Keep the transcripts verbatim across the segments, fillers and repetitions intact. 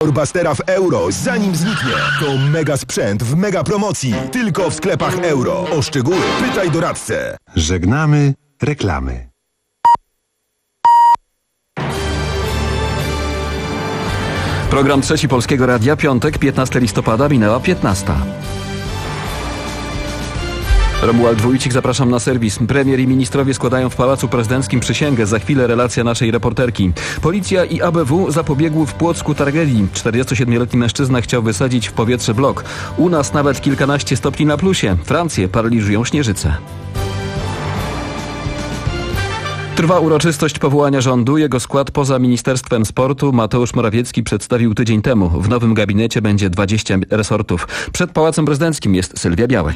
Orbastera w euro, zanim zniknie. To mega sprzęt w mega promocji. Tylko w sklepach euro. O szczegóły pytaj doradcę. Żegnamy reklamy. Program Trzeci Polskiego Radia, piątek, piętnastego listopada, minęła piętnasta. Romuald Wójcik, zapraszam na serwis. Premier i ministrowie składają w Pałacu Prezydenckim przysięgę. Za chwilę relacja naszej reporterki. Policja i A B W zapobiegły w Płocku tragedii. czterdziestosiedmioletni mężczyzna chciał wysadzić w powietrze blok. U nas nawet kilkanaście stopni na plusie. Francję paraliżują śnieżyce. Trwa uroczystość powołania rządu. Jego skład poza Ministerstwem Sportu Mateusz Morawiecki przedstawił tydzień temu. W nowym gabinecie będzie dwadzieścia resortów. Przed Pałacem Prezydenckim jest Sylwia Białek.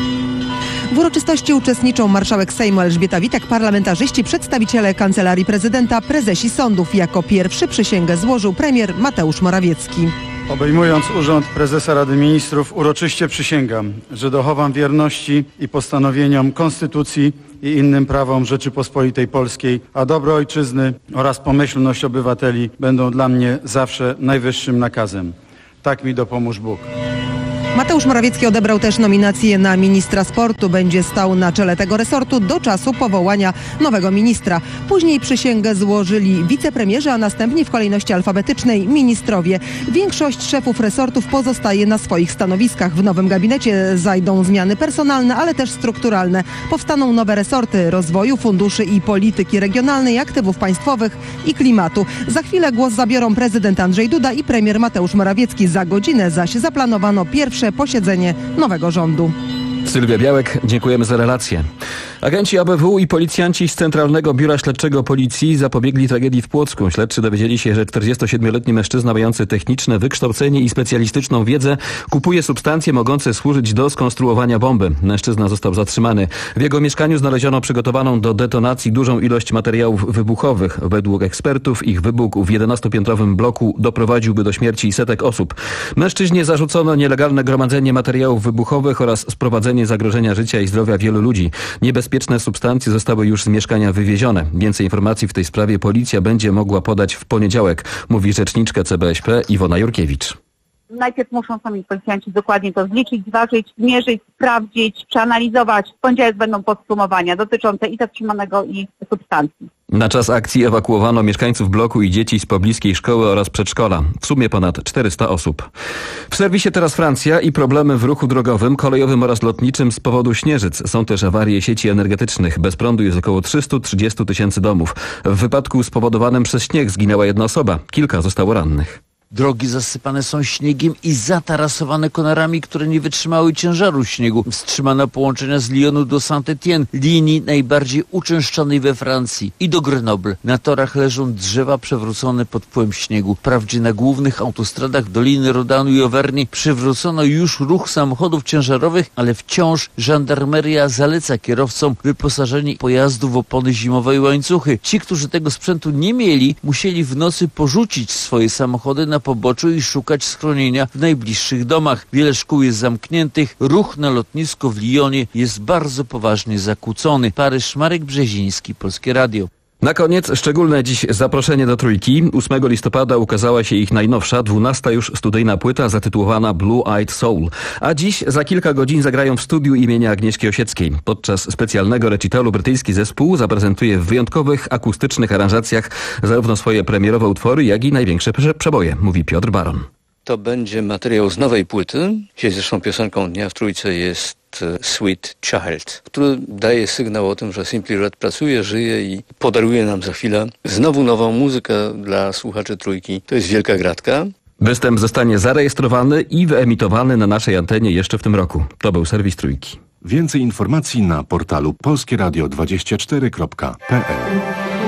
W uroczystości uczestniczą marszałek Sejmu Elżbieta Witek, parlamentarzyści, przedstawiciele Kancelarii Prezydenta, prezesi sądów. Jako pierwszy przysięgę złożył premier Mateusz Morawiecki. Obejmując urząd prezesa Rady Ministrów, uroczyście przysięgam, że dochowam wierności i postanowieniom Konstytucji i innym prawom Rzeczypospolitej Polskiej, a dobro ojczyzny oraz pomyślność obywateli będą dla mnie zawsze najwyższym nakazem. Tak mi dopomóż Bóg. Mateusz Morawiecki odebrał też nominację na ministra sportu. Będzie stał na czele tego resortu do czasu powołania nowego ministra. Później przysięgę złożyli wicepremierzy, a następnie w kolejności alfabetycznej ministrowie. Większość szefów resortów pozostaje na swoich stanowiskach. W nowym gabinecie zajdą zmiany personalne, ale też strukturalne. Powstaną nowe resorty rozwoju, funduszy i polityki regionalnej, aktywów państwowych i klimatu. Za chwilę głos zabiorą prezydent Andrzej Duda i premier Mateusz Morawiecki. Za godzinę zaś zaplanowano pierwsze posiedzenie nowego rządu. Sylwia Białek, dziękujemy za relację. Agenci A B W i policjanci z Centralnego Biura Śledczego Policji zapobiegli tragedii w Płocku. Śledczy dowiedzieli się, że czterdziestosiedmioletni mężczyzna mający techniczne wykształcenie i specjalistyczną wiedzę kupuje substancje mogące służyć do skonstruowania bomby. Mężczyzna został zatrzymany. W jego mieszkaniu znaleziono przygotowaną do detonacji dużą ilość materiałów wybuchowych. Według ekspertów ich wybuch w jedenastopiętrowym bloku doprowadziłby do śmierci setek osób. Mężczyźnie zarzucono nielegalne gromadzenie materiałów wybuchowych oraz sprowadzenie zagrożenia życia i zdrowia wielu ludzi. Niebezpieczne substancje zostały już z mieszkania wywiezione. Więcej informacji w tej sprawie policja będzie mogła podać w poniedziałek, mówi rzeczniczka C B S P Iwona Jurkiewicz. Najpierw muszą sami policjanci dokładnie to zliczyć, zważyć, zmierzyć, sprawdzić, przeanalizować. W poniedziałek będą podsumowania dotyczące i zatrzymanego, i substancji. Na czas akcji ewakuowano mieszkańców bloku i dzieci z pobliskiej szkoły oraz przedszkola. W sumie ponad czterysta osób. W serwisie teraz Francja i problemy w ruchu drogowym, kolejowym oraz lotniczym z powodu śnieżyc. Są też awarie sieci energetycznych. Bez prądu jest około trzysta trzydzieści tysięcy domów. W wypadku spowodowanym przez śnieg zginęła jedna osoba. Kilka zostało rannych. Drogi zasypane są śniegiem i zatarasowane konarami, które nie wytrzymały ciężaru śniegu. Wstrzymano połączenia z Lyonu do Saint-Étienne, linii najbardziej uczęszczanej we Francji, i do Grenoble. Na torach leżą drzewa przewrócone pod wpływem śniegu. Wprawdzie na głównych autostradach Doliny Rodanu i Auvergne przywrócono już ruch samochodów ciężarowych, ale wciąż żandarmeria zaleca kierowcom wyposażenie pojazdów w opony zimowe i łańcuchy. Ci, którzy tego sprzętu nie mieli, musieli w nocy porzucić swoje samochody na poboczu i szukać schronienia w najbliższych domach. Wiele szkół jest zamkniętych. Ruch na lotnisko w Lyonie jest bardzo poważnie zakłócony. Paryż, Marek Brzeziński, Polskie Radio. Na koniec szczególne dziś zaproszenie do Trójki. ósmego listopada ukazała się ich najnowsza, dwunasta już studyjna płyta zatytułowana Blue Eyed Soul. A dziś za kilka godzin zagrają w studiu imienia Agnieszki Osieckiej. Podczas specjalnego recitalu brytyjski zespół zaprezentuje w wyjątkowych, akustycznych aranżacjach zarówno swoje premierowe utwory, jak i największe przeboje, mówi Piotr Baron. To będzie materiał z nowej płyty. Dzisiaj zresztą piosenką dnia w Trójce jest Sweet Child, który daje sygnał o tym, że Simply Red pracuje, żyje i podaruje nam za chwilę znowu nową muzykę dla słuchaczy Trójki. To jest wielka gratka. Występ zostanie zarejestrowany i wyemitowany na naszej antenie jeszcze w tym roku. To był serwis Trójki. Więcej informacji na portalu polskie radio dwadzieścia cztery kropka p l.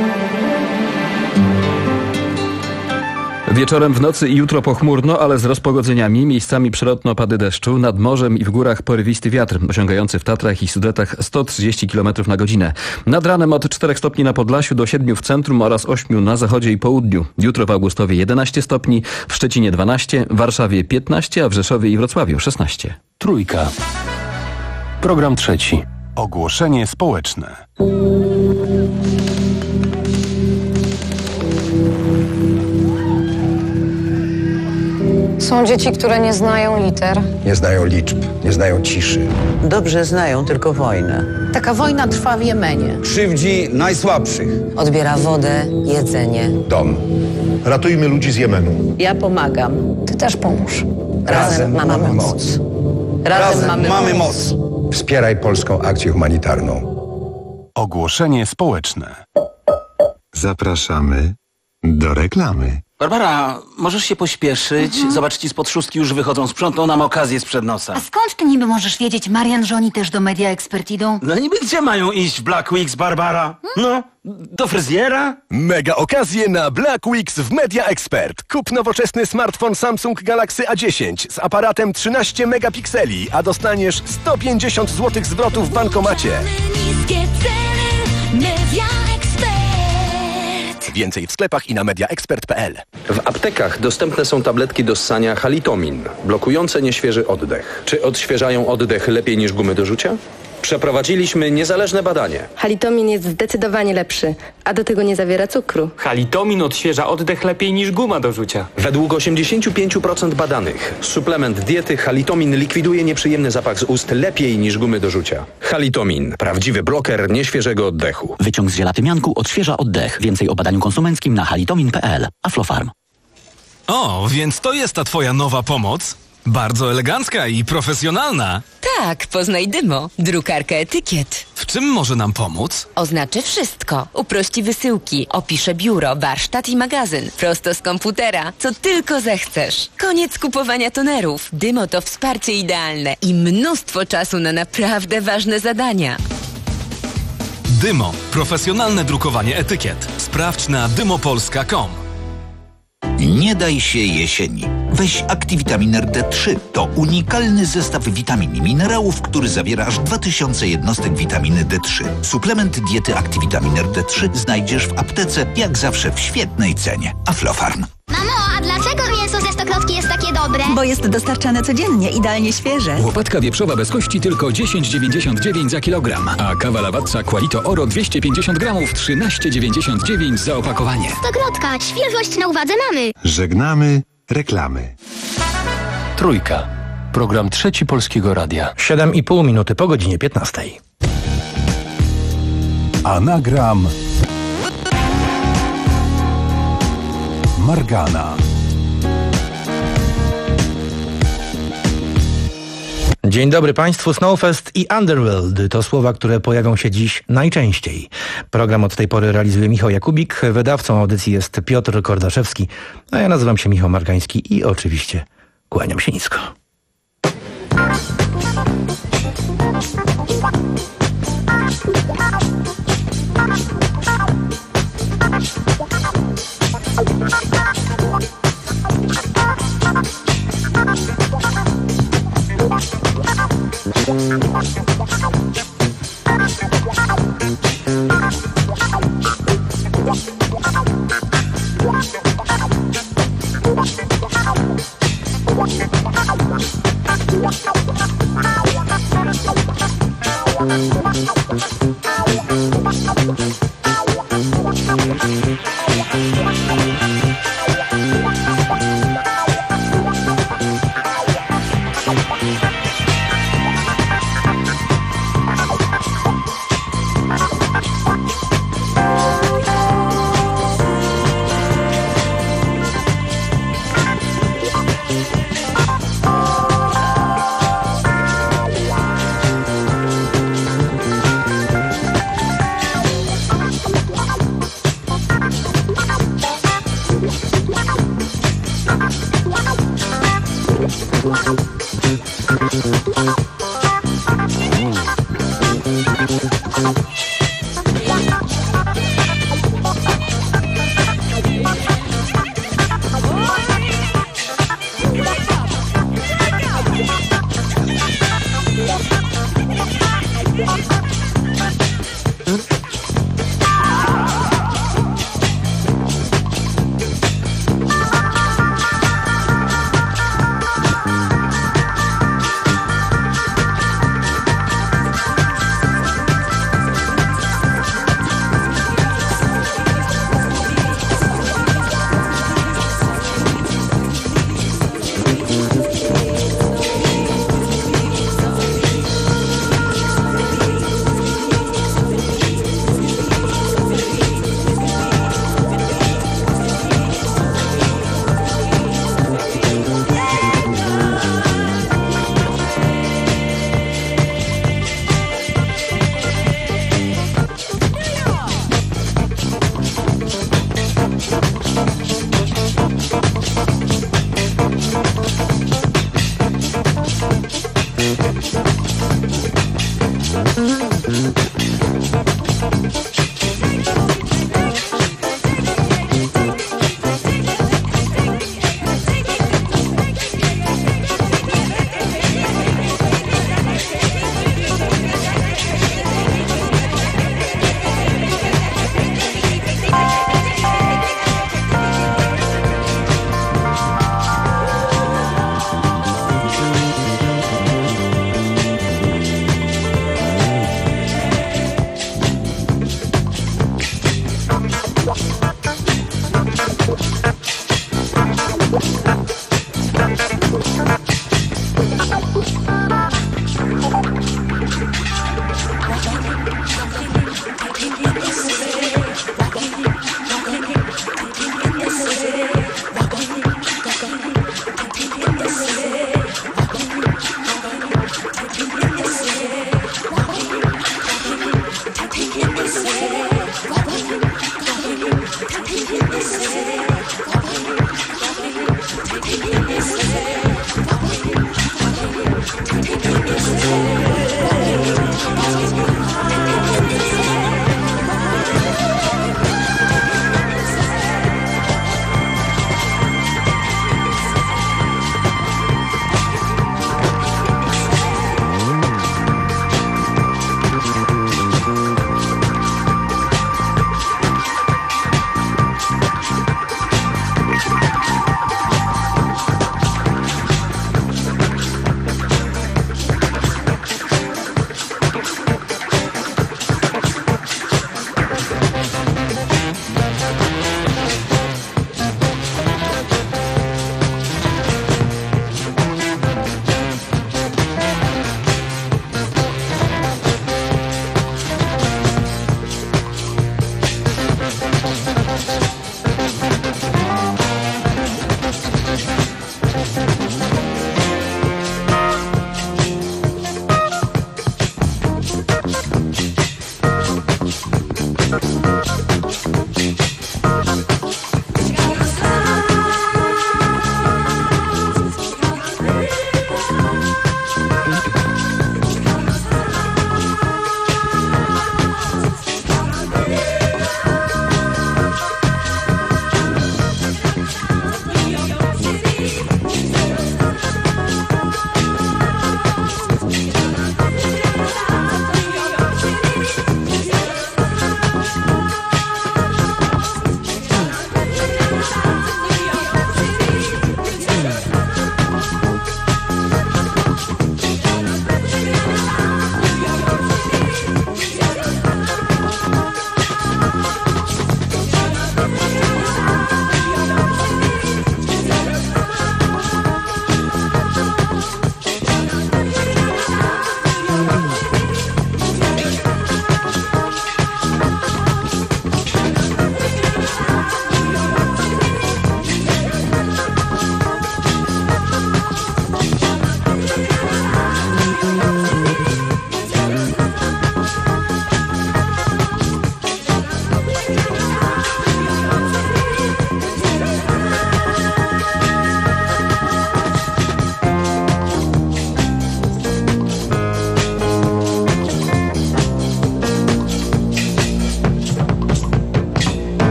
Wieczorem, w nocy i jutro pochmurno, ale z rozpogodzeniami, miejscami przelotne opady deszczu, nad morzem i w górach porywisty wiatr, osiągający w Tatrach i Sudetach sto trzydzieści kilometrów na godzinę. Nad ranem od czterech stopni na Podlasiu do siedmiu w centrum oraz ośmiu na zachodzie i południu. Jutro w Augustowie jedenaście stopni, w Szczecinie dwanaście, w Warszawie piętnaście, a w Rzeszowie i Wrocławiu szesnaście. Trójka. Program trzeci. Ogłoszenie społeczne. Są dzieci, które nie znają liter. Nie znają liczb, nie znają ciszy. Dobrze znają tylko wojnę. Taka wojna trwa w Jemenie. Krzywdzi najsłabszych. Odbiera wodę, jedzenie. Dom. Ratujmy ludzi z Jemenu. Ja pomagam. Ty też pomóż. Razem, Razem mamy, mamy moc. moc. Razem, Razem mamy, mamy moc. moc. Wspieraj polską akcję humanitarną. Ogłoszenie społeczne. Zapraszamy do reklamy. Barbara, możesz się pośpieszyć? Mhm. Zobacz, ci z podszuszki już wychodzą. Sprzątną nam okazję sprzed nosa. A skąd ty niby możesz wiedzieć, Marian, że oni też do Media Expert idą? No niby gdzie mają iść w Black Weeks, Barbara? No, do fryzjera? Mega okazje na Black Weeks w Media Expert. Kup nowoczesny smartfon Samsung Galaxy A dziesięć z aparatem trzynaście megapikseli, a dostaniesz sto pięćdziesiąt złotych zwrotów w bankomacie. Niskie ceny, Media Expert. Więcej w sklepach i na mediaexpert kropka p l. W aptekach dostępne są tabletki do ssania Halitomin, blokujące nieświeży oddech. Czy odświeżają oddech lepiej niż gumy do rzucia? Przeprowadziliśmy niezależne badanie. Halitomin jest zdecydowanie lepszy, a do tego nie zawiera cukru. Halitomin odświeża oddech lepiej niż guma do rzucia. Według osiemdziesiąt pięć procent badanych suplement diety Halitomin likwiduje nieprzyjemny zapach z ust lepiej niż gumy do rzucia. Halitomin. Prawdziwy bloker nieświeżego oddechu. Wyciąg z zielatymianku odświeża oddech. Więcej o badaniu konsumenckim na halitomin kropka p l. Aflofarm. O, więc to jest ta twoja nowa pomoc? Bardzo elegancka i profesjonalna. Tak, poznaj Dymo, drukarkę etykiet. W czym może nam pomóc? Oznaczy wszystko. Uprości wysyłki, opisze biuro, warsztat i magazyn. Prosto z komputera, co tylko zechcesz. Koniec kupowania tonerów. Dymo to wsparcie idealne i mnóstwo czasu na naprawdę ważne zadania. Dymo. Profesjonalne drukowanie etykiet. Sprawdź na dymopolska kropka com. Nie daj się jesieni. Weź Activitamin D trzy. To unikalny zestaw witamin i minerałów, który zawiera aż dwa tysiące jednostek witaminy D trzy. Suplement diety Activitamin D trzy znajdziesz w aptece, jak zawsze w świetnej cenie. Aflofarm. Mamo, a dlaczego mięso ze stokrotki jest takie dobre? Bo jest dostarczane codziennie, idealnie świeże. Łopatka wieprzowa bez kości tylko dziesięć dziewięćdziesiąt dziewięć za kilogram, a kawa Lavazza Qualito Oro dwieście pięćdziesiąt gramów trzynaście dziewięćdziesiąt dziewięć za opakowanie. Stokrotka, świeżość na uwadze mamy. Żegnamy reklamy. Trójka. Program Trzeci Polskiego Radia. siedem i pół minuty po godzinie piętnastej. Anagram Margana. Dzień dobry Państwu. Snowfest i Underworld to słowa, które pojawią się dziś najczęściej. Program od tej pory realizuje Michał Jakubik, wydawcą audycji jest Piotr Kordaszewski, a ja nazywam się Michał Margański i oczywiście kłaniam się nisko.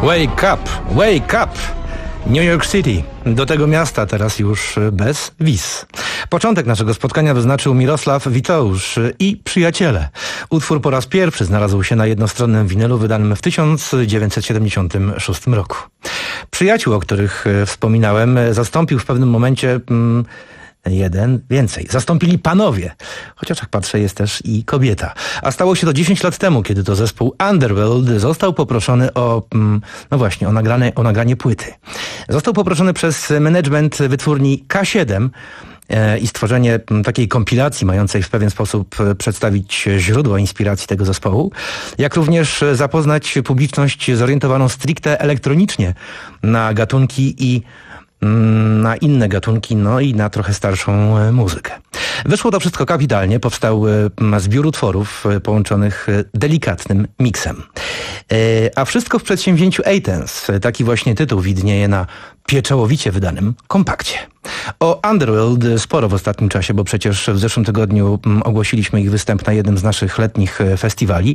Wake up, wake up! New York City. Do tego miasta teraz już bez wiz. Początek naszego spotkania wyznaczył Mirosław Witousz i Przyjaciele. Utwór po raz pierwszy znalazł się na jednostronnym winylu wydanym w tysiąc dziewięćset siedemdziesiątym szóstym roku. Przyjaciół, o których wspominałem, zastąpił w pewnym momencie... Mm, Jeden więcej. Zastąpili panowie. Chociaż jak patrzę, jest też i kobieta. A stało się to dziesięć lat temu, kiedy to zespół Underworld został poproszony o, no właśnie, o nagranie, o nagranie płyty. Został poproszony przez management wytwórni K siedem i stworzenie takiej kompilacji mającej w pewien sposób przedstawić źródło inspiracji tego zespołu, jak również zapoznać publiczność zorientowaną stricte elektronicznie na gatunki i na inne gatunki, no i na trochę starszą muzykę. Wyszło to wszystko kapitalnie, powstał zbiór utworów połączonych delikatnym miksem. A wszystko w przedsięwzięciu Athens. Taki właśnie tytuł widnieje na pieczołowicie wydanym kompakcie. O Underworld sporo w ostatnim czasie, bo przecież w zeszłym tygodniu ogłosiliśmy ich występ na jednym z naszych letnich festiwali.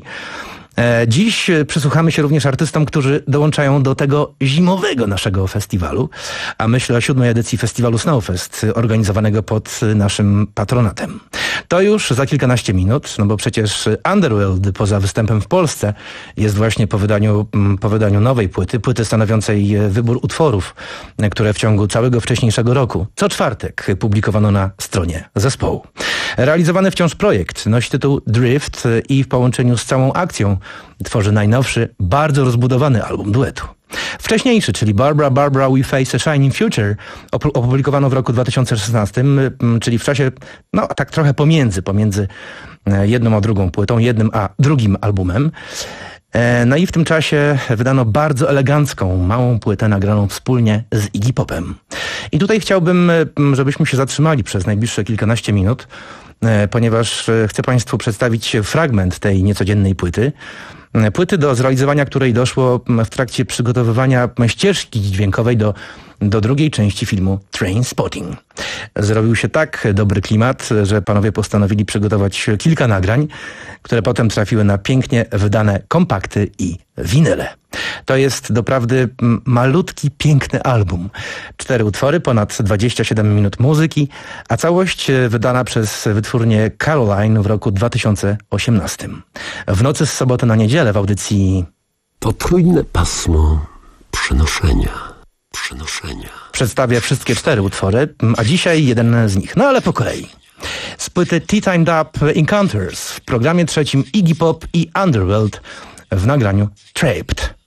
Dziś przysłuchamy się również artystom, którzy dołączają do tego zimowego naszego festiwalu, a myślę o siódmej edycji festiwalu Snowfest, organizowanego pod naszym patronatem. To już za kilkanaście minut, no bo przecież Underworld poza występem w Polsce jest właśnie po wydaniu, po wydaniu nowej płyty, płyty stanowiącej wybór utworów, które w ciągu całego wcześniejszego roku, co czwartek publikowano na stronie zespołu. Realizowany wciąż projekt nosi tytuł Drift i w połączeniu z całą akcją tworzy najnowszy, bardzo rozbudowany album duetu. Wcześniejszy, czyli Barbara Barbara We Face a Shining Future, opublikowano w roku dwa tysiące szesnastym, czyli w czasie, no tak trochę pomiędzy, pomiędzy jedną a drugą płytą, jednym a drugim albumem. No i w tym czasie wydano bardzo elegancką, małą płytę nagraną wspólnie z Iggy Popem. I tutaj chciałbym, żebyśmy się zatrzymali przez najbliższe kilkanaście minut, ponieważ chcę Państwu przedstawić fragment tej niecodziennej płyty. Płyty, do zrealizowania której doszło w trakcie przygotowywania ścieżki dźwiękowej do, do drugiej części filmu Trainspotting. Zrobił się tak dobry klimat, że panowie postanowili przygotować kilka nagrań, które potem trafiły na pięknie wydane kompakty i winyle. To jest doprawdy malutki, piękny album. Cztery utwory, ponad dwadzieścia siedem minut muzyki, a całość wydana przez wytwórnię Caroline w roku dwa tysiące osiemnastym. W nocy z soboty na niedzielę w audycji Potrójne pasmo przenoszenia. Przenoszenia. Przedstawię wszystkie cztery utwory, a dzisiaj jeden z nich. No ale po kolei. Z płyty Tea-Timed Up Encounters w programie trzecim Iggy Pop i Underworld w nagraniu Trapped.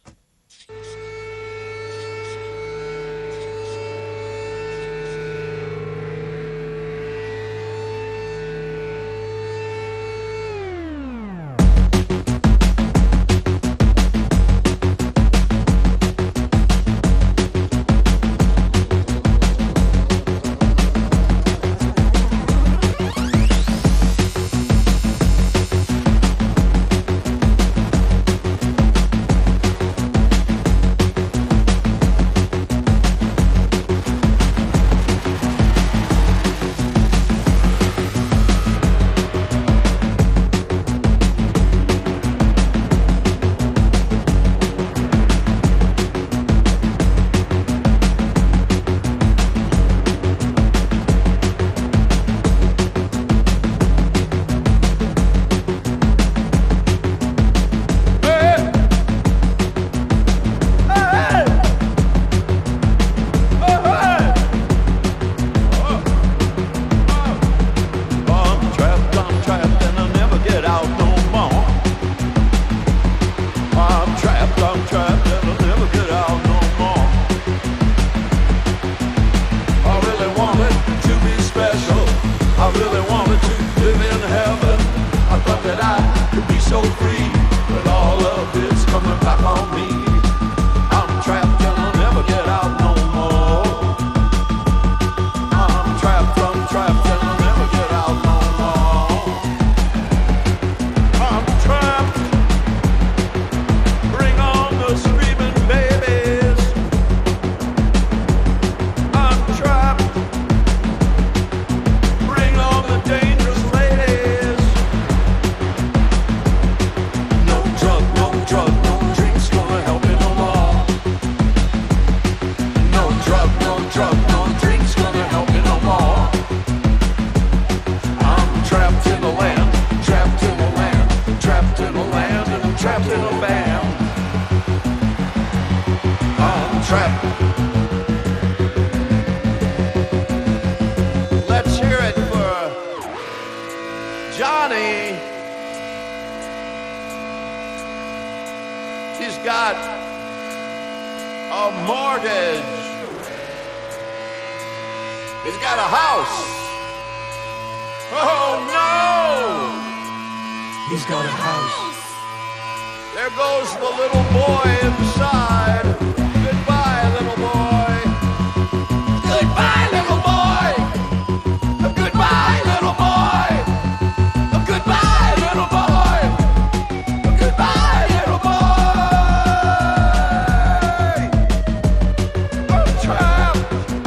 trapped. Let's hear it for Johnny. He's got a mortgage. He's got a house. Oh no! He's got a house. There goes the little boy inside. Goodbye, little boy. Goodbye, little boy. Goodbye, little boy. Goodbye, little boy. Goodbye, little boy. I'm trapped.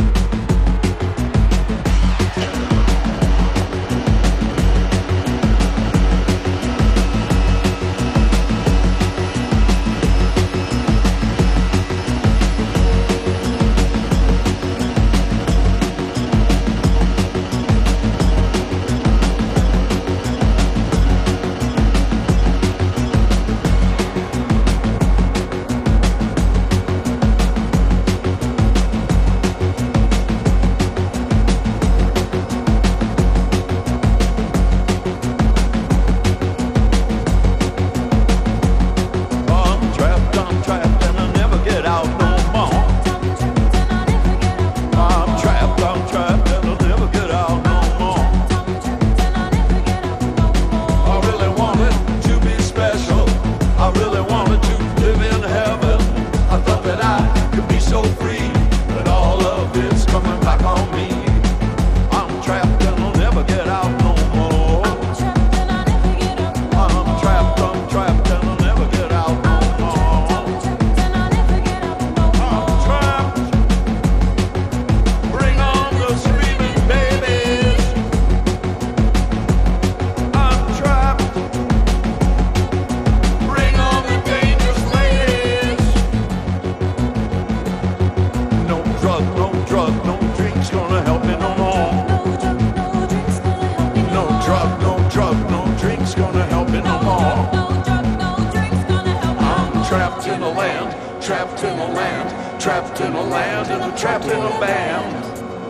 Trapped in a land, trapped in a land, and trapped in a band.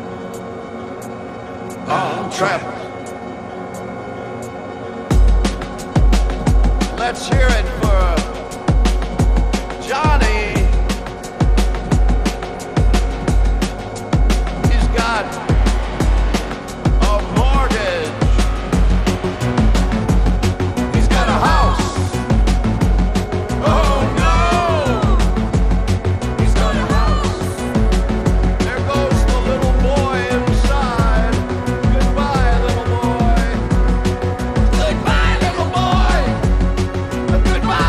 I'm trapped. Let's hear it for Johnny. He's got a mortgage. He's got a house. Oh no! Goodbye.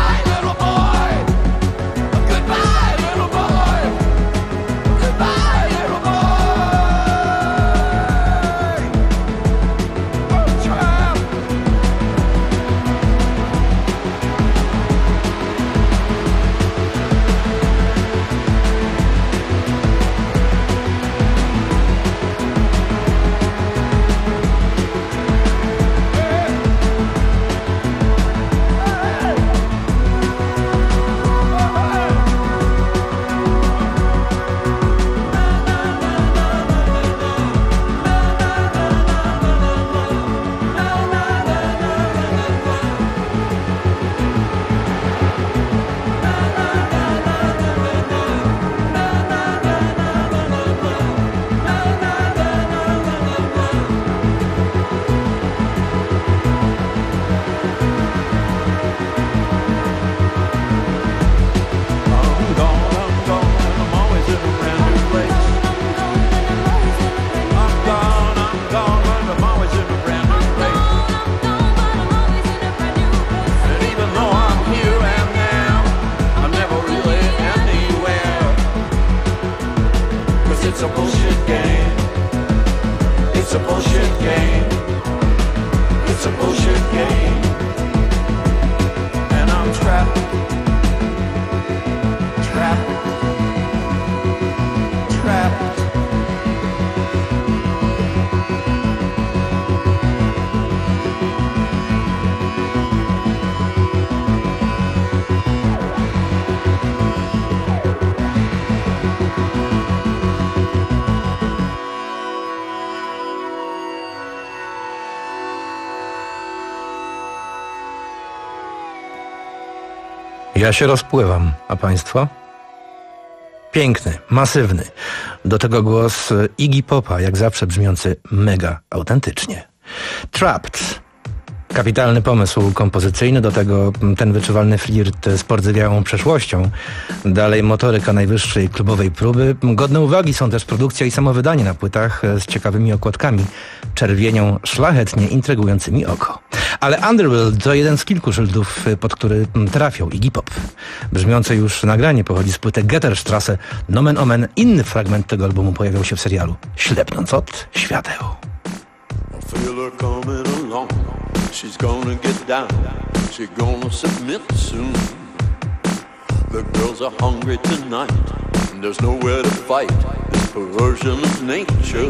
Ja się rozpływam, a państwo? Piękny, masywny. Do tego głos Iggy Popa, jak zawsze brzmiący mega autentycznie. Trapped. Kapitalny pomysł kompozycyjny, do tego ten wyczuwalny flirt z pordzewiałą przeszłością. Dalej motoryka najwyższej klubowej próby. Godne uwagi są też produkcja i samowydanie na płytach z ciekawymi okładkami, czerwienią szlachetnie intrygującymi oko. Ale Underworld to jeden z kilku szyldów, pod który trafiał Iggy Pop. Brzmiące już nagranie pochodzi z płyty Getterstrasse. Nomen omen, inny fragment tego albumu pojawiał się w serialu Ślepnąc od świateł. She's gonna get down, she's gonna submit soon. The girls are hungry tonight, and there's nowhere to fight this perversion of nature.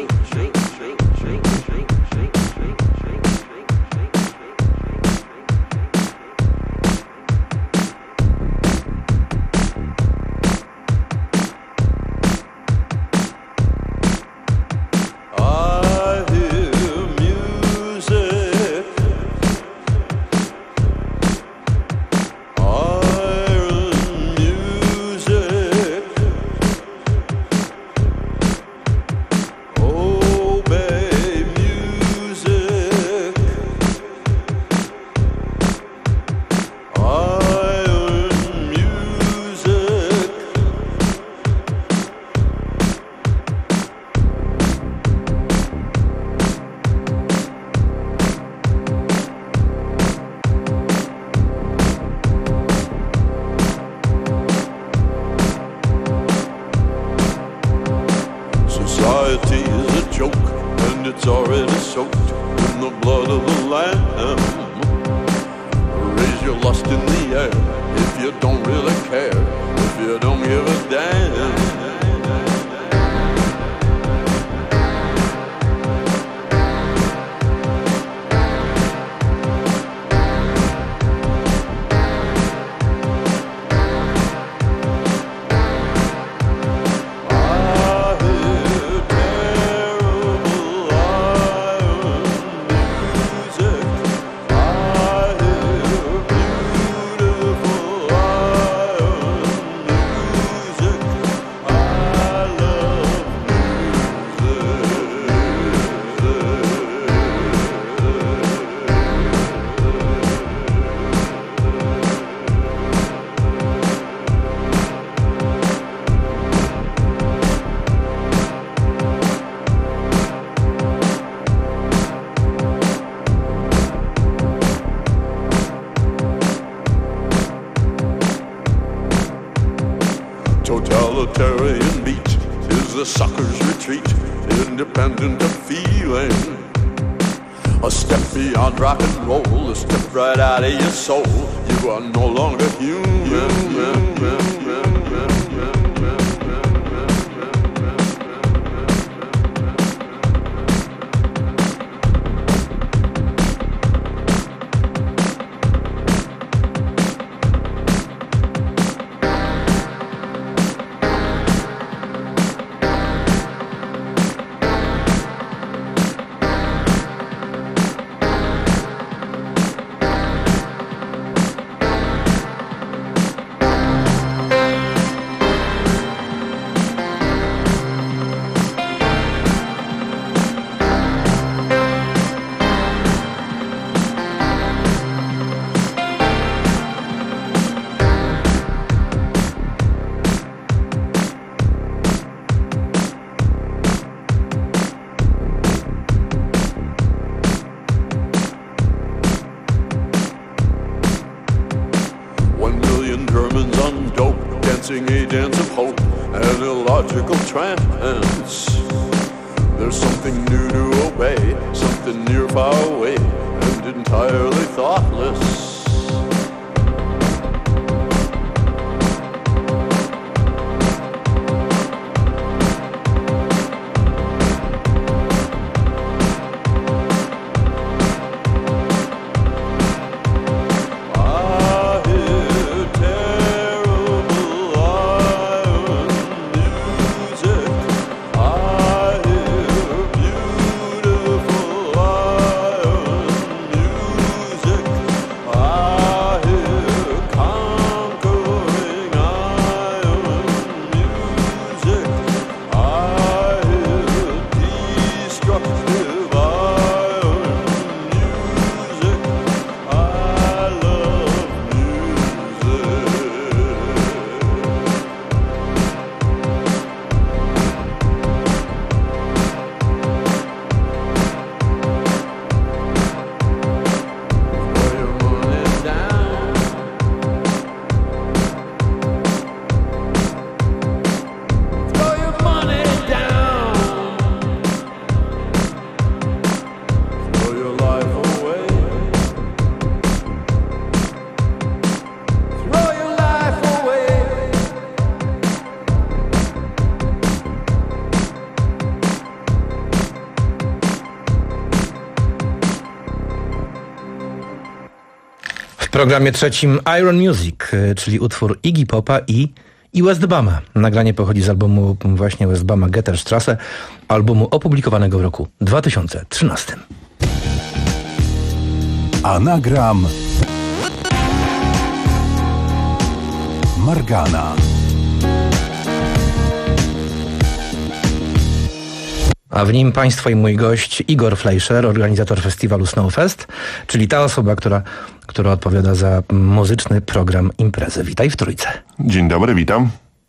Totalitarian beat is the sucker's retreat, independent of feeling. A step beyond rock and roll, a step right out of your soul. You are no longer human. A dance of hope and illogical trance. There's something new to obey, something near, far away, and entirely thoughtless. programie trzecim Iron Music, czyli utwór Iggy Popa i, i Westbama. Nagranie pochodzi z albumu właśnie Westbama Getterstrasse, albumu opublikowanego w roku dwa tysiące trzynastym. Anagram Margana. A w nim państwo i mój gość Igor Fleischer, organizator festiwalu Snowfest, czyli ta osoba, która, która odpowiada za muzyczny program imprezy. Witaj w Trójce. Dzień dobry, witam.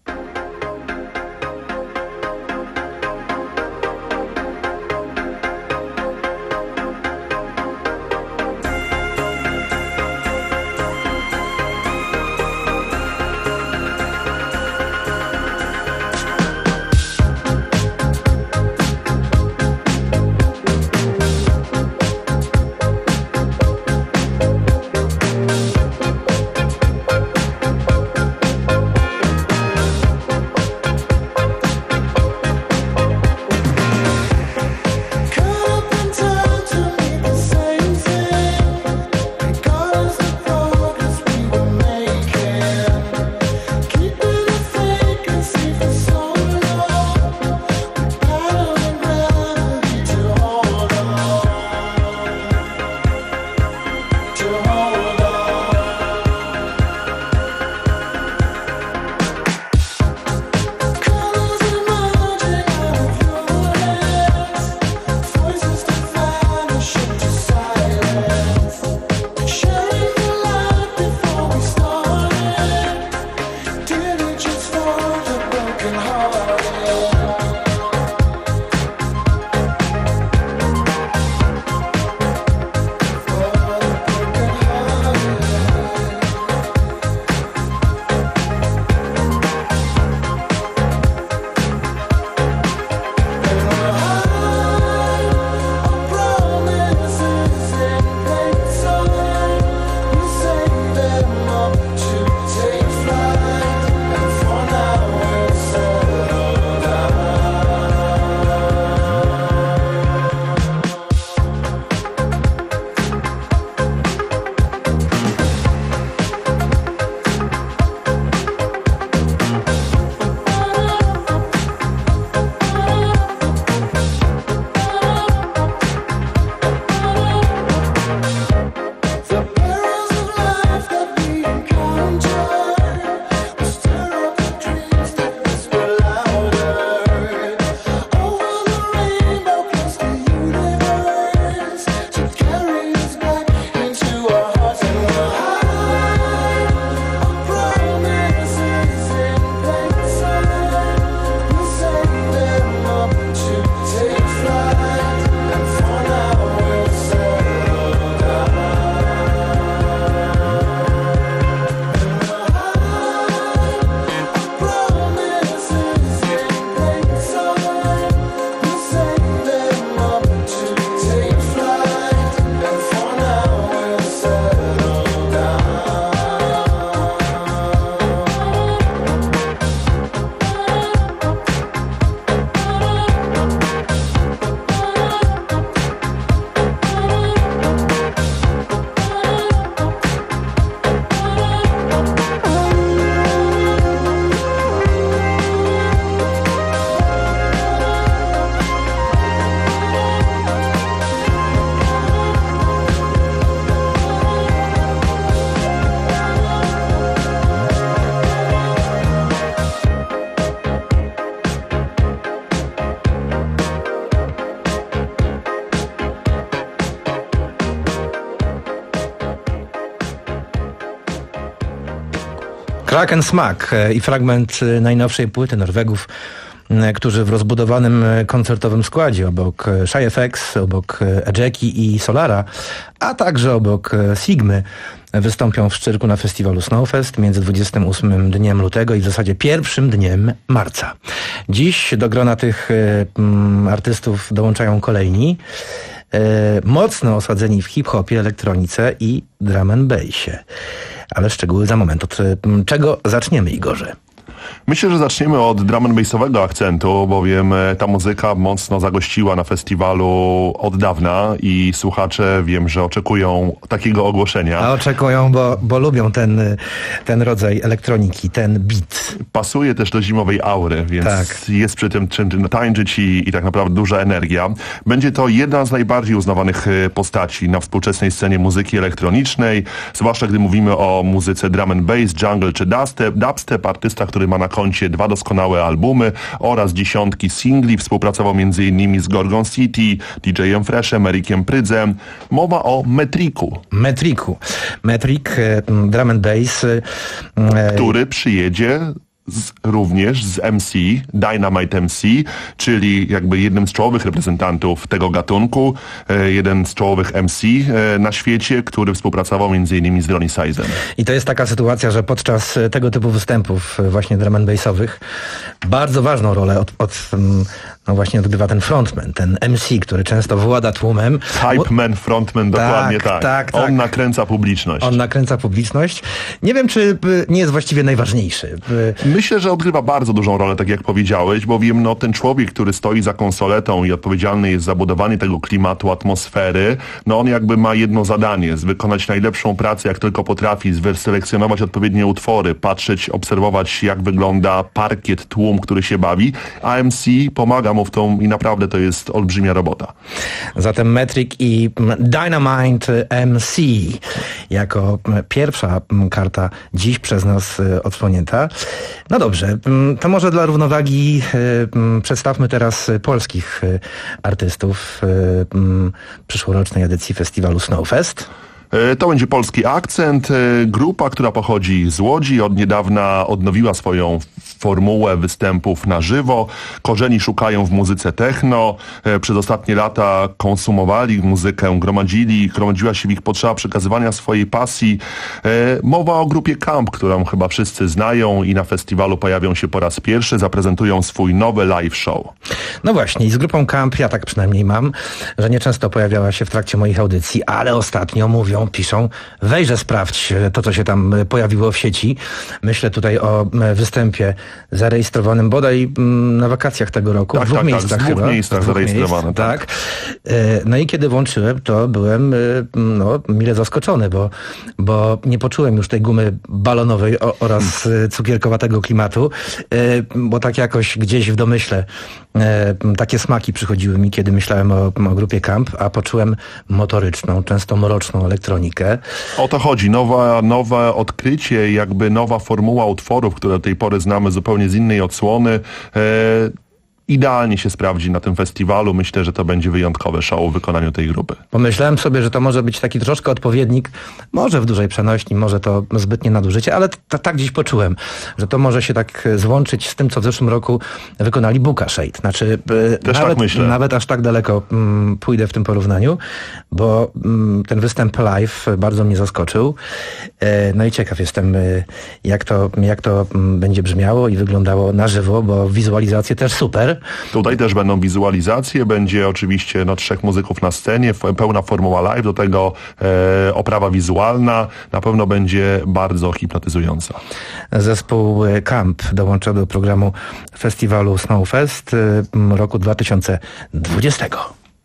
Crack and Smack i fragment najnowszej płyty Norwegów, którzy w rozbudowanym koncertowym składzie obok Shy F X, obok Ejeki i Solara, a także obok Sigmy wystąpią w Szczyrku na festiwalu Snowfest między dwudziestym ósmym dniem lutego i w zasadzie pierwszym dniem marca. Dziś do grona tych mm, artystów dołączają kolejni, e, mocno osadzeni w hip-hopie, elektronice i drum and bassie. Ale szczegóły za moment. Od czego zaczniemy, Igorze? Myślę, że zaczniemy od drum and bassowego akcentu, bowiem ta muzyka mocno zagościła na festiwalu od dawna i słuchacze wiem, że oczekują takiego ogłoszenia. A oczekują, bo, bo lubią ten, ten rodzaj elektroniki, ten beat. Pasuje też do zimowej aury, więc tak. Jest przy tym czym tańczyć i, i tak naprawdę duża energia. Będzie to jedna z najbardziej uznawanych postaci na współczesnej scenie muzyki elektronicznej, zwłaszcza gdy mówimy o muzyce drum and bass, jungle czy dubstep. Dubstep, artysta, który ma na koncie dwa doskonałe albumy oraz dziesiątki singli. Współpracował między innymi z Gorgon City, D J-em Freshem, Erikiem Prydzem. Mowa o Metriku. Metriku. Metric, drum and bass. Który przyjedzie Z, również z M C, Dynamite M C, czyli jakby jednym z czołowych reprezentantów tego gatunku, e, jeden z czołowych M C e, na świecie, który współpracował między innymi z Ronnie Size'em. I to jest taka sytuacja, że podczas tego typu występów właśnie drum and bassowych bardzo ważną rolę od, od no właśnie odgrywa ten frontman, ten M C, który często włada tłumem. Hype man, frontman, dokładnie tak. tak, On tak. nakręca publiczność. On nakręca publiczność. Nie wiem, czy nie jest właściwie najważniejszy. Myślę, że odgrywa bardzo dużą rolę, tak jak powiedziałeś, bowiem no, ten człowiek, który stoi za konsoletą i odpowiedzialny jest za budowanie tego klimatu, atmosfery, no on jakby ma jedno zadanie, wykonać najlepszą pracę, jak tylko potrafi, wyselekcjonować odpowiednie utwory, patrzeć, obserwować, jak wygląda parkiet, tłum, który się bawi, a M C pomaga mu w tą i naprawdę to jest olbrzymia robota. Zatem Metric i Dynamite M C jako pierwsza karta dziś przez nas odsłonięta. No dobrze, to może dla równowagi przedstawmy teraz polskich artystów przyszłorocznej edycji festiwalu Snowfest. To będzie polski akcent. Grupa, która pochodzi z Łodzi, od niedawna odnowiła swoją formułę występów na żywo. Korzeni szukają w muzyce techno. Przez ostatnie lata konsumowali muzykę, gromadzili, gromadziła się w ich potrzeba przekazywania swojej pasji. Mowa o grupie Camp, którą chyba wszyscy znają i na festiwalu pojawią się po raz pierwszy. Zaprezentują swój nowy live show. No właśnie, i z grupą Camp, ja tak przynajmniej mam, że nieczęsto pojawiała się w trakcie moich audycji, ale ostatnio mówią, piszą, wejrze sprawdź to, co się tam pojawiło w sieci. Myślę tutaj o występie zarejestrowanym bodaj na wakacjach tego roku. Tak, w dwóch tak, miejscach tak, w dwóch chyba. miejscach zarejestrowane. Tak. tak. No i kiedy włączyłem, to byłem no, mile zaskoczony, bo, bo nie poczułem już tej gumy balonowej o, oraz hmm. cukierkowatego klimatu, bo tak jakoś gdzieś w domyśle takie smaki przychodziły mi, kiedy myślałem o, o grupie Camp, a poczułem motoryczną, często mroczną elektronikę. O to chodzi. Nowa, nowe odkrycie, jakby nowa formuła utworów, które do tej pory znamy zupełnie z innej odsłony. E, idealnie się sprawdzi na tym festiwalu. Myślę, że to będzie wyjątkowe show w wykonaniu tej grupy. Pomyślałem sobie, że to może być taki troszkę odpowiednik, może w dużej przenośni, może to zbytnie nadużycie, ale t- tak dziś poczułem, że to może się tak złączyć z tym, co w zeszłym roku wykonali Buka Shade. Znaczy, Też nawet, tak myślę. nawet aż tak daleko mm, pójdę w tym porównaniu, bo mm, ten występ live bardzo mnie zaskoczył. E, no i ciekaw jestem, jak to, jak to mm, będzie brzmiało i wyglądało na żywo, bo wizualizacje też super. Tutaj też będą wizualizacje, będzie oczywiście no, trzech muzyków na scenie, pełna formuła live, do tego e, oprawa wizualna, na pewno będzie bardzo hipnotyzująca. Zespół Camp dołącza do programu festiwalu Snowfest roku dwa tysiące dwudziestego.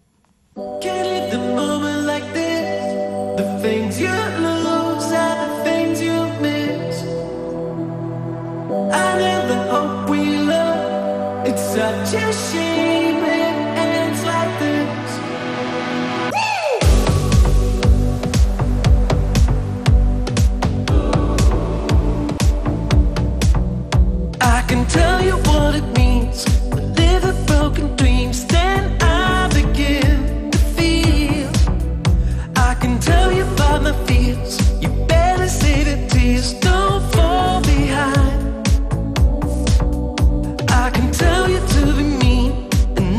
Such a shame it ends like this. I can tell you what it means to live a broken dreams. Then I begin to feel. I can tell you about my fears. You better save your tears. Don't fall behind. I can tell you to be mean and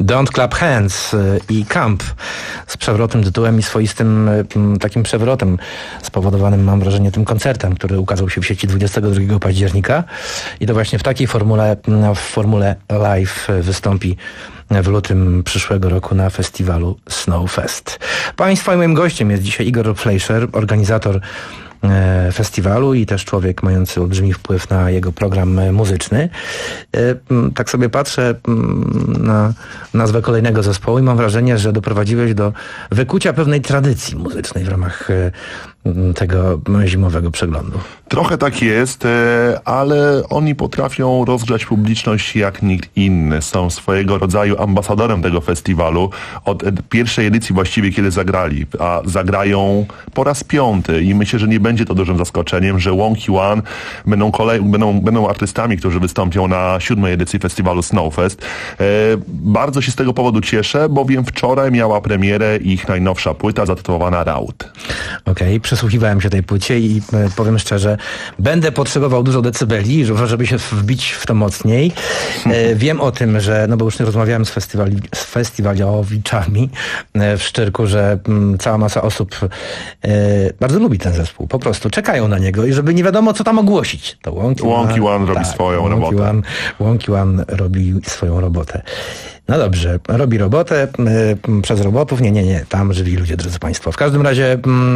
Don't Clap Hands i Camp z przewrotnym tytułem i swoistym takim przewrotem spowodowanym, mam wrażenie, tym koncertem, który ukazał się w sieci dwudziestego drugiego października i to właśnie w takiej formule, w formule live wystąpi w lutym przyszłego roku na festiwalu Snowfest. Państwa i moim gościem jest dzisiaj Igor Fleischer, organizator festiwalu i też człowiek mający olbrzymi wpływ na jego program muzyczny. Tak sobie patrzę na nazwę kolejnego zespołu i mam wrażenie, że doprowadziłeś do wykucia pewnej tradycji muzycznej w ramach tego zimowego przeglądu. Trochę tak jest, ale oni potrafią rozgrzać publiczność jak nikt inny. Są swojego rodzaju ambasadorem tego festiwalu od pierwszej edycji właściwie, kiedy zagrali, a zagrają po raz piąty i myślę, że nie będzie to dużym zaskoczeniem, że Wonky One będą, kolej, będą, będą artystami, którzy wystąpią na siódmej edycji festiwalu Snowfest. E, bardzo się z tego powodu cieszę, bowiem wczoraj miała premierę ich najnowsza płyta zatytułowana Raut. Okej, okay, przesłuchiwałem się tej płycie i e, powiem szczerze, będę potrzebował dużo decybeli, żeby się wbić w to mocniej. E, wiem o tym, że, no bo już nie rozmawiałem z, festiwali, z festiwaliowiczami e, w Szczyrku, że m, cała masa osób e, bardzo lubi ten zespół. Po prostu czekają na niego i żeby nie wiadomo, co tam ogłosić. To Wonky One, Wonky One robi tak, swoją Wonky robotę. One, Wonky One robi swoją robotę. No dobrze, robi robotę y, przez robotów. Nie, nie, nie, tam żywi ludzie, drodzy Państwo. W każdym razie y,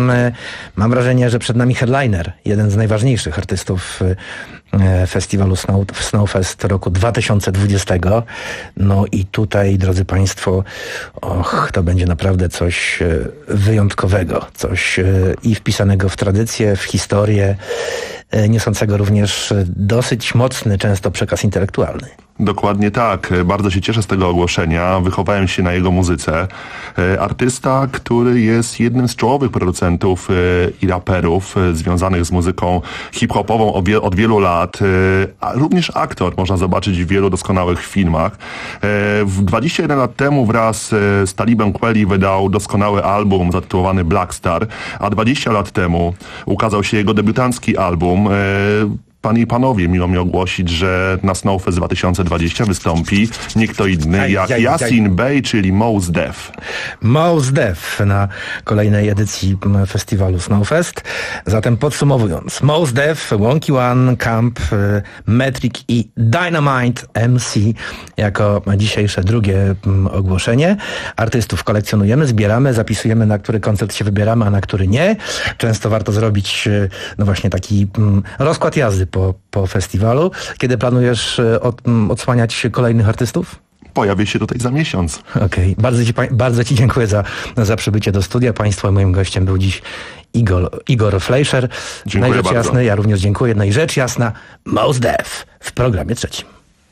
mam wrażenie, że przed nami headliner, jeden z najważniejszych artystów y, festiwalu Snow, Snowfest roku dwa tysiące dwudziestego. No i tutaj, drodzy Państwo, och, to będzie naprawdę coś y, wyjątkowego, coś y, i wpisanego w tradycję, w historię, y, niosącego również dosyć mocny często przekaz intelektualny. Dokładnie tak. Bardzo się cieszę z tego ogłoszenia. Wychowałem się na jego muzyce. Artysta, który jest jednym z czołowych producentów i raperów związanych z muzyką hip-hopową od wielu lat. A również aktor, można zobaczyć w wielu doskonałych filmach. dwadzieścia jeden lat temu wraz z Talibem Kweli wydał doskonały album zatytułowany Black Star, a dwadzieścia lat temu ukazał się jego debiutancki album. Panie i panowie, miło mi ogłosić, że na Snowfest dwa tysiące dwudziestym wystąpi nie kto inny aj, jak aj, Yasin aj. Bey, czyli Mos Def. Mos Def na kolejnej edycji festiwalu Snowfest. Zatem podsumowując, Mos Def, Wonky One, Camp, Metric i Dynamite M C jako dzisiejsze drugie ogłoszenie. Artystów kolekcjonujemy, zbieramy, zapisujemy, na który koncert się wybieramy, a na który nie. Często warto zrobić no właśnie taki rozkład jazdy Po, po festiwalu. Kiedy planujesz od, odsłaniać kolejnych artystów? Pojawię się tutaj za miesiąc. Okej. Okay. Bardzo ci, bardzo ci dziękuję za, za przybycie do studia. Państwa, moim gościem był dziś Igor, Igor Fleischer. Dziękuję no i rzecz bardzo. jasna, ja również dziękuję. No i rzecz jasna, Mos Def w programie trzecim.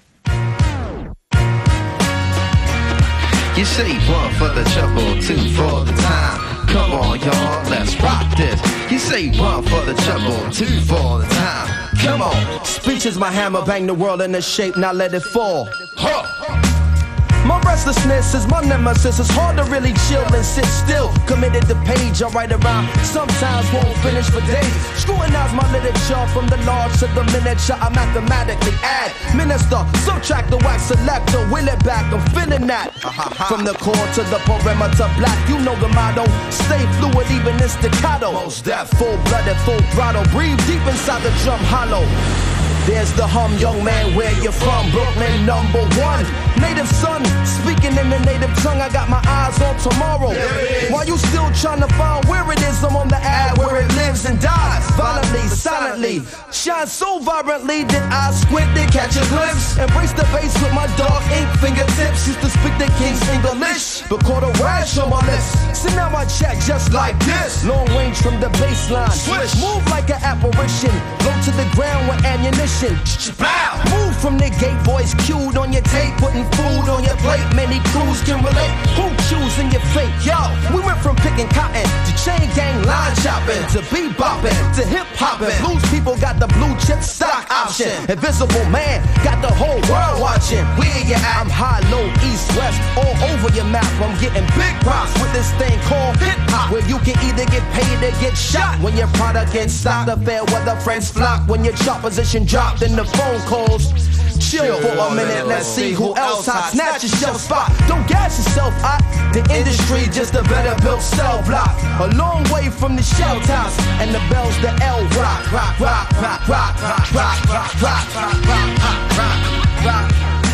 You say one for the trouble, two for the time. Come on, y'all, let's rock this. You say one for the trouble, two for the time. Come on. Speech is my hammer, bang the world into shape, now let it fall. Huh. My restlessness is my nemesis. It's hard to really chill and sit still. Committed to page, I write around. Sometimes won't finish for days. Scrutinize my literature from the large to the miniature. I mathematically add. Minister, subtract the wax selector. Will it back, I'm feeling that. From the core to the perimeter black. You know the motto. Stay fluid even in staccato. Most deaf, full-blooded, full throttle. Breathe deep inside the drum hollow. There's the hum, young man, where you from? Brooklyn, number one. Native son, speaking in the native tongue. I got my eyes on tomorrow. While you still trying to find where it is, I'm on the ad where it lives and dies. Violently, silently, shine so vibrantly that I squint to catch a glimpse. Embrace the bass with my dark ink fingertips. Used to speak the king's English, but caught a rash on my lips. So now I check just like this. Long range from the baseline. Swish. Move like an apparition. Blow to the ground with ammunition. Move from the gate, boys cued on your tape, putting food on your plate. Many crews can relate. Who choosing your fate? Yo, we went from picking cotton to chain gang line chopping to bebopping to hip hopping. Blues people got the blue chip stock option. Invisible man got the whole world watching. Where you at? I'm high, low, east, west, all over your map. I'm getting big props with this thing called hip hop, where you can either get paid or get shot when your product gets stopped. The fair weather friends flock when your chart position dropped and the phone calls chill for a minute, let's see who else hot. Snatch your shelf spot. Don't gas yourself hot. The industry just a better built cell block. A long way from the shell tops and the bells, the L rock, rock, rock, rock, rock, rock, rock, rock, rock, rock, rock, rock, rock.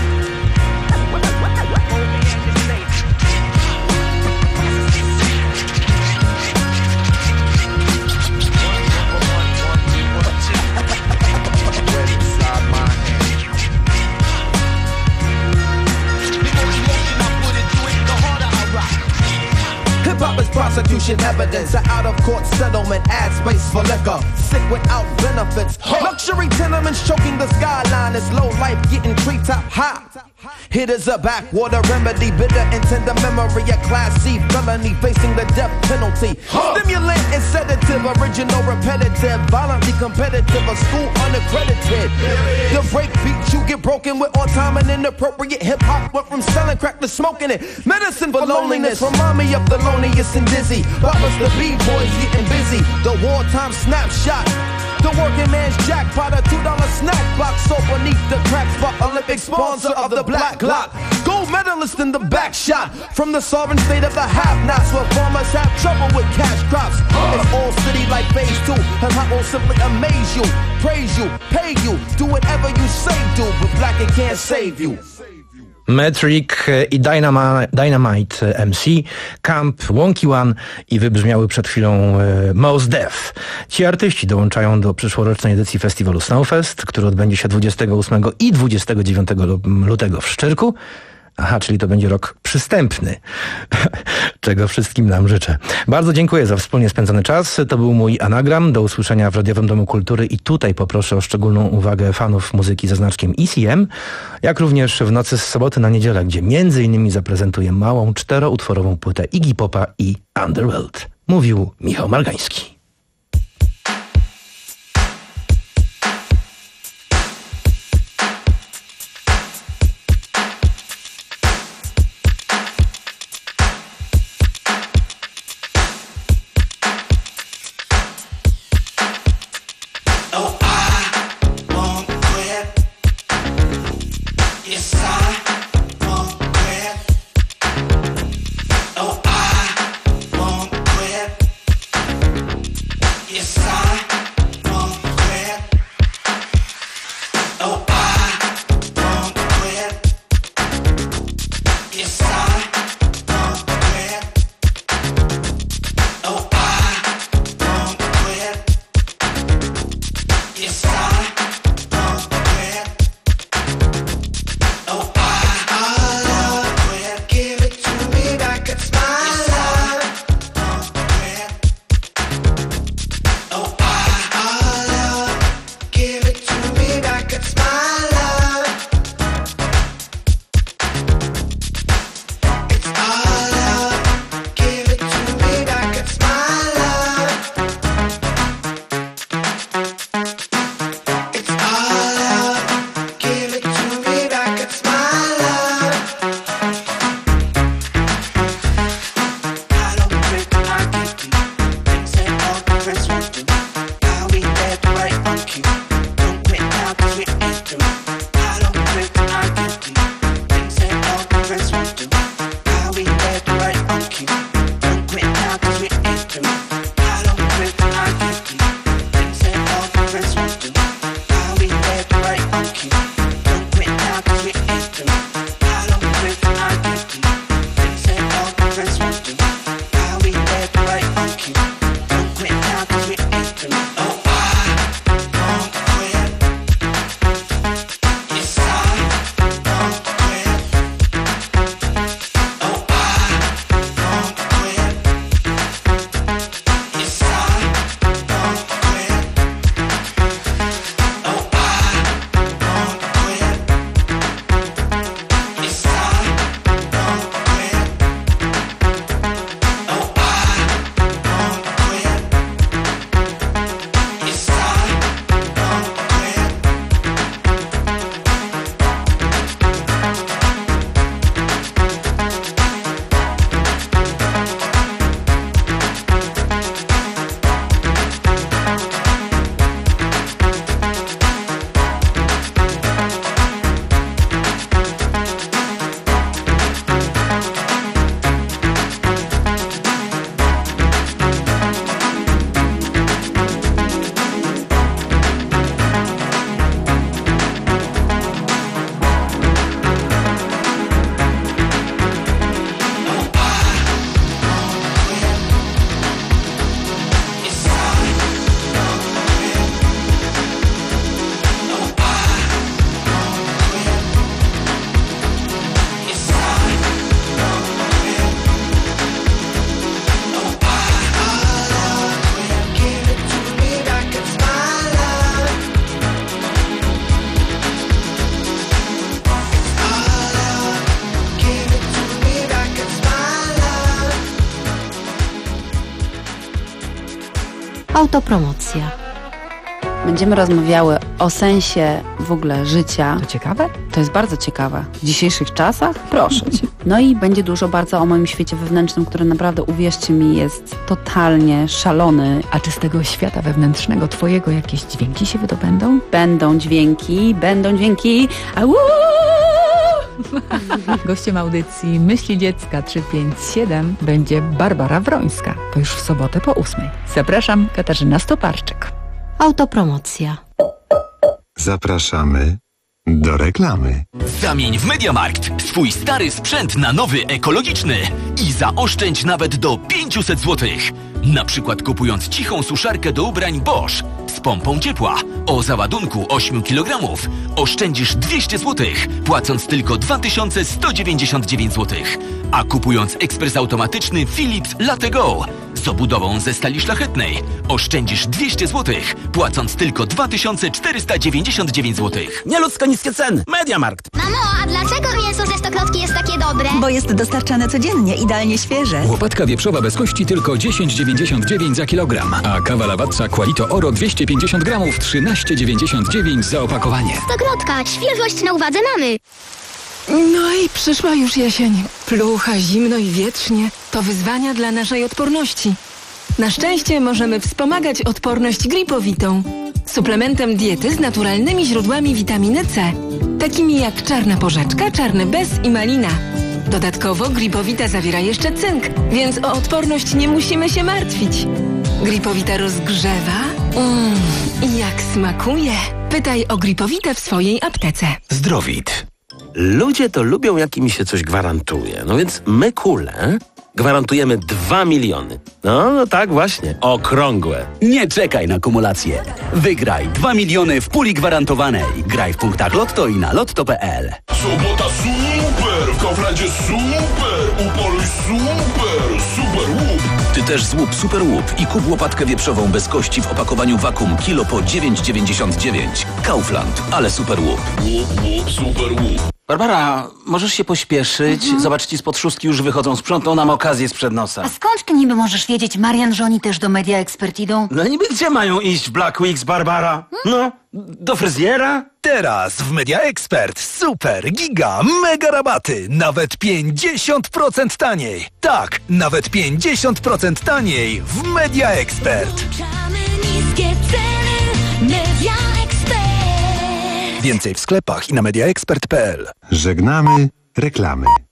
Hip-hop is prosecution evidence. An out-of-court settlement adds space for liquor. Sick without benefits. Luxury tenements choking the skyline. It's low life getting treetop high. Hitters a backwater remedy. Bitter and tender memory. A class C felony facing the death penalty. Stimulant and sedative. Original repetitive. Violently competitive. A school unaccredited. The break beat you get broken with on time and inappropriate. Hip-hop went from selling crack to smoking it. Medicine for loneliness. Remind me of the loneliest and dizzy. Butlers, the B-boys getting busy. The wartime snapshot. The working man's jackpot, a two dollar snack box. So beneath the crack spot, Olympic sponsor of the Black Glock. Gold medalist in the back shot. From the sovereign state of the have-nots, where farmers have trouble with cash crops. It's all city like phase two. And I will simply amaze you, praise you, pay you, do whatever you say do. But black it can't save you. Metric i Dynama, Dynamite M C, Camp, Wonky One i wybrzmiały przed chwilą e, Mos Def. Ci artyści dołączają do przyszłorocznej edycji festiwalu Snowfest, który odbędzie się dwudziestego ósmego i dwudziestego dziewiątego lutego w Szczyrku. Aha, czyli to będzie rok przystępny, czego wszystkim nam życzę. Bardzo dziękuję za wspólnie spędzony czas. To był mój anagram. Do usłyszenia w Radiowym Domu Kultury i tutaj poproszę o szczególną uwagę fanów muzyki ze znaczkiem E C M, jak również w nocy z soboty na niedzielę, gdzie między innymi zaprezentuję małą czteroutworową płytę Iggy Popa i Underworld. Mówił Michał Margański. Oh Autopromocja. Będziemy rozmawiały o sensie w ogóle życia. To ciekawe? To jest bardzo ciekawe. W dzisiejszych czasach? Proszę cię. No i będzie dużo bardzo o moim świecie wewnętrznym, który naprawdę, uwierzcie mi, jest totalnie szalony. A czy z tego świata wewnętrznego twojego jakieś dźwięki się wydobędą? Będą dźwięki, będą dźwięki. Au! Gościem audycji Myśli Dziecka trzysta pięćdziesiąt siedem będzie Barbara Wrońska. To już w sobotę po ósmej. Zapraszam, Katarzyna Stoparczyk. Autopromocja. Zapraszamy do reklamy. Zamień w MediaMarkt swój stary sprzęt na nowy ekologiczny i zaoszczędź nawet do pięćset złotych. Na przykład kupując cichą suszarkę do ubrań Bosch z pompą ciepła o załadunku osiem kilogramów oszczędzisz dwieście złotych, płacąc tylko dwa tysiące sto dziewięćdziesiąt dziewięć złotych. A kupując ekspres automatyczny Philips Latte Go z obudową ze stali szlachetnej oszczędzisz dwieście złotych, płacąc tylko dwa tysiące czterysta dziewięćdziesiąt dziewięć złotych. Nieludzko niskie ceny. MediaMarkt. Mamo, a dlaczego mięso ze stokrotki jest takie dobre? Bo jest dostarczane codziennie, idealnie świeże. Łopatka wieprzowa bez kości tylko dziesięć dziewięćdziesiąt dziewięć za kilogram, a kawa Lavazza Qualito Oro dwieście pięćdziesiąt gramów trzynaście dziewięćdziesiąt dziewięć za opakowanie. Stokrotka, świeżość na uwadze mamy. No i przyszła już jesień. Plucha, zimno i wietrznie. To wyzwania dla naszej odporności. Na szczęście możemy wspomagać odporność gripowitą. Suplementem diety z naturalnymi źródłami witaminy C. Takimi jak czarna porzeczka, czarny bez i malina. Dodatkowo gripowita zawiera jeszcze cynk, więc o odporność nie musimy się martwić. Gripowita rozgrzewa. Mmm, i jak smakuje. Pytaj o gripowitę w swojej aptece. Zdrowit. Ludzie to lubią, jak im się coś gwarantuje. No więc my, Kule, gwarantujemy dwa miliony. No, no tak właśnie, okrągłe. Nie czekaj na kumulację. Wygraj dwa miliony w puli gwarantowanej. Graj w punktach Lotto i na lotto kropka p l. Sobota super! W Kauflandzie super! Upoluj super! Super łup! Ty też złup super łup i kup łopatkę wieprzową bez kości w opakowaniu wakum kilo po dziewięć dziewięćdziesiąt dziewięć. Kaufland, ale super łup. Łup, łup, super łup. Barbara, możesz się pośpieszyć? Mhm. Zobacz, ci spod szóstki już wychodzą. Sprzątną nam okazję sprzed nosa. A skąd ty niby możesz wiedzieć, Marian, że oni też do Media Expert idą? No niby gdzie mają iść w Black Weeks, Barbara? No, do fryzjera? Teraz w Media Expert super, giga, mega rabaty. Nawet pięćdziesiąt procent taniej. Tak, nawet pięćdziesiąt procent taniej w Media Expert. Niskie ceny, Media Expert. Więcej w sklepach i na media expert kropka p l. Żegnamy reklamy.